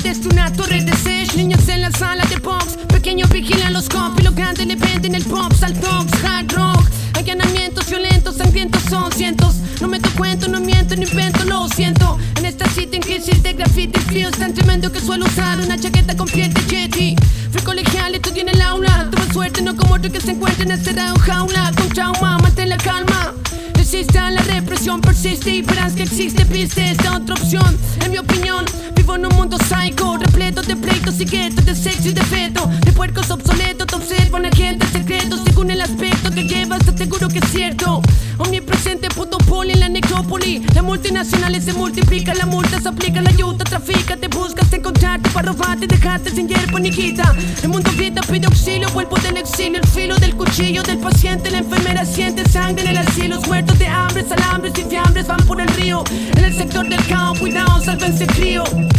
desde una torre de sesh. Niños en la sala de box, pequeños vigilan los cops y lo grande le venden el pop. Saltox, hard rock, allanamientos violentos, sangrientos son cientos. No me cuento, no miento, no invento, lo siento. En esta cita en crisis de graffiti, frío es tan tremendo que suelo usar una chaqueta con piel de Yeti. Fui colegial, estudié en el aula. Tuve suerte, no como otro que se encuentra encerrado en jaula. Con trauma, mantén la calma. Resiste a la represión, persiste y verás que existe, viste esta otra opción. En mi opinión, vivo en un mundo psycho, repleto de pleitos y guetos, de sexo y de feto, de puercos obsoletos, te observan agentes secretos. Según el aspecto que llevas, te aseguro que es cierto. Omnipresente, puto poli en la necrópoli. Las multinacionales se multiplican, la multa se aplica, la ayuda trafica. Te buscas encontrarte para robarte, dejarte sin hierba ni quita. El mundo grita, pide auxilio, vuelvo del exilio. El filo del cuchillo del paciente, la enfermera siente sangre en el asilo. Los muertos de hambre, alambres y fiambres van por el río. En el sector del caos, cuidado, sálvense frío.